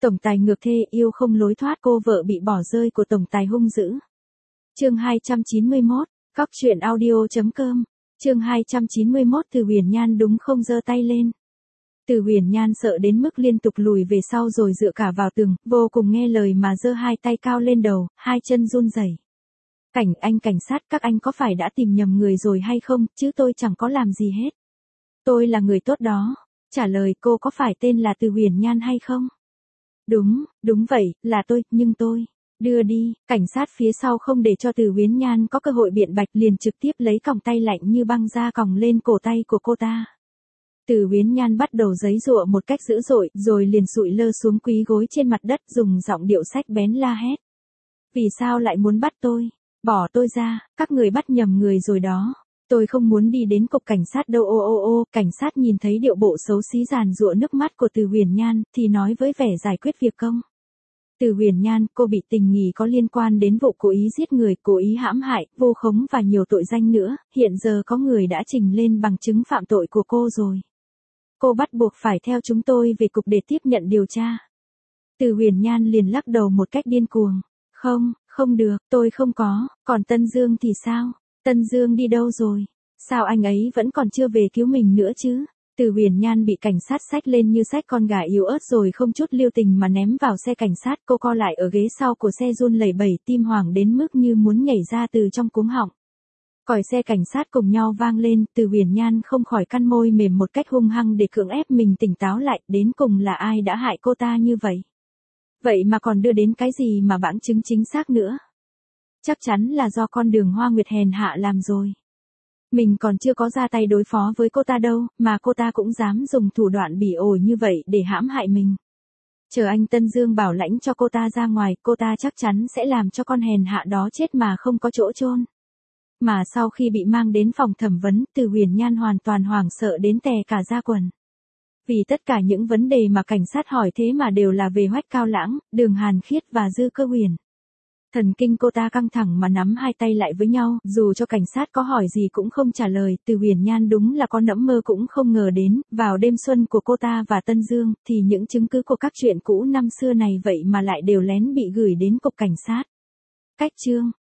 Tổng tài ngược thê yêu không lối thoát, cô vợ bị bỏ rơi của tổng tài hung dữ. Chương 291, Cóc truyện audio.com. Chương 291 Từ Huyền Nhan đúng không giơ tay lên. Từ Huyền Nhan sợ đến mức liên tục lùi về sau rồi dựa cả vào tường, vô cùng nghe lời mà giơ hai tay cao lên đầu, hai chân run rẩy. Cảnh sát, các anh có phải đã tìm nhầm người rồi hay không, chứ tôi chẳng có làm gì hết. Tôi là người tốt đó. Trả lời, cô có phải tên là Từ Huyền Nhan hay không? Đúng vậy, là tôi, nhưng tôi. Đưa đi. Cảnh sát phía sau không để cho Từ Huyền Nhan có cơ hội biện bạch, liền trực tiếp lấy còng tay lạnh như băng ra còng lên cổ tay của cô ta. Từ Huyền Nhan bắt đầu giãy giụa một cách dữ dội, rồi liền sụi lơ xuống quỳ gối trên mặt đất, dùng giọng điệu sắc bén la hét. Vì sao lại muốn bắt tôi? Bỏ tôi ra, các người bắt nhầm người rồi đó. Tôi không muốn đi đến cục cảnh sát đâu. Cảnh sát nhìn thấy điệu bộ xấu xí giàn giụa nước mắt của Từ Huyền Nhan, thì nói với vẻ giải quyết việc công. Từ Huyền Nhan, cô bị tình nghi có liên quan đến vụ cố ý giết người, cố ý hãm hại, vu khống và nhiều tội danh nữa, hiện giờ có người đã trình lên bằng chứng phạm tội của cô rồi. Cô bắt buộc phải theo chúng tôi về cục để tiếp nhận điều tra. Từ Huyền Nhan liền lắc đầu một cách điên cuồng. Không được, tôi không có, còn Tân Dương thì sao? Tân Dương đi đâu rồi? Sao anh ấy vẫn còn chưa về cứu mình nữa chứ? Từ Huyền Nhan bị cảnh sát xách lên như xách con gà yếu ớt rồi không chút lưu tình mà ném vào xe cảnh sát. Cô co lại ở ghế sau của xe run lẩy bẩy, tim hoảng đến mức như muốn nhảy ra từ trong cuống họng. Còi xe cảnh sát cùng nhau vang lên, Từ Huyền Nhan không khỏi cắn môi mềm một cách hung hăng để cưỡng ép mình tỉnh táo lại, đến cùng là ai đã hại cô ta như vậy? Vậy mà còn đưa đến cái gì mà bằng chứng chính xác nữa? Chắc chắn là do con Đường Hoa Nguyệt hèn hạ làm rồi. Mình còn chưa có ra tay đối phó với cô ta đâu, mà cô ta cũng dám dùng thủ đoạn bỉ ổi như vậy để hãm hại mình. Chờ anh Tân Dương bảo lãnh cho cô ta ra ngoài, cô ta chắc chắn sẽ làm cho con hèn hạ đó chết mà không có chỗ chôn. Mà sau khi bị mang đến phòng thẩm vấn, Từ Huyền Nhan hoàn toàn hoảng sợ đến tè cả da quần. Vì tất cả những vấn đề mà cảnh sát hỏi thế mà đều là về Hoách Cao Lãng, Đường Hàn Khiết và Dư Cơ Huyền. Thần kinh cô ta căng thẳng mà nắm hai tay lại với nhau, dù cho cảnh sát có hỏi gì cũng không trả lời. Từ Huyền Nhan đúng là con nẫm mơ cũng không ngờ đến, vào đêm xuân của cô ta và Tân Dương, thì những chứng cứ của các chuyện cũ năm xưa này vậy mà lại đều lén bị gửi đến cục cảnh sát. Cách chương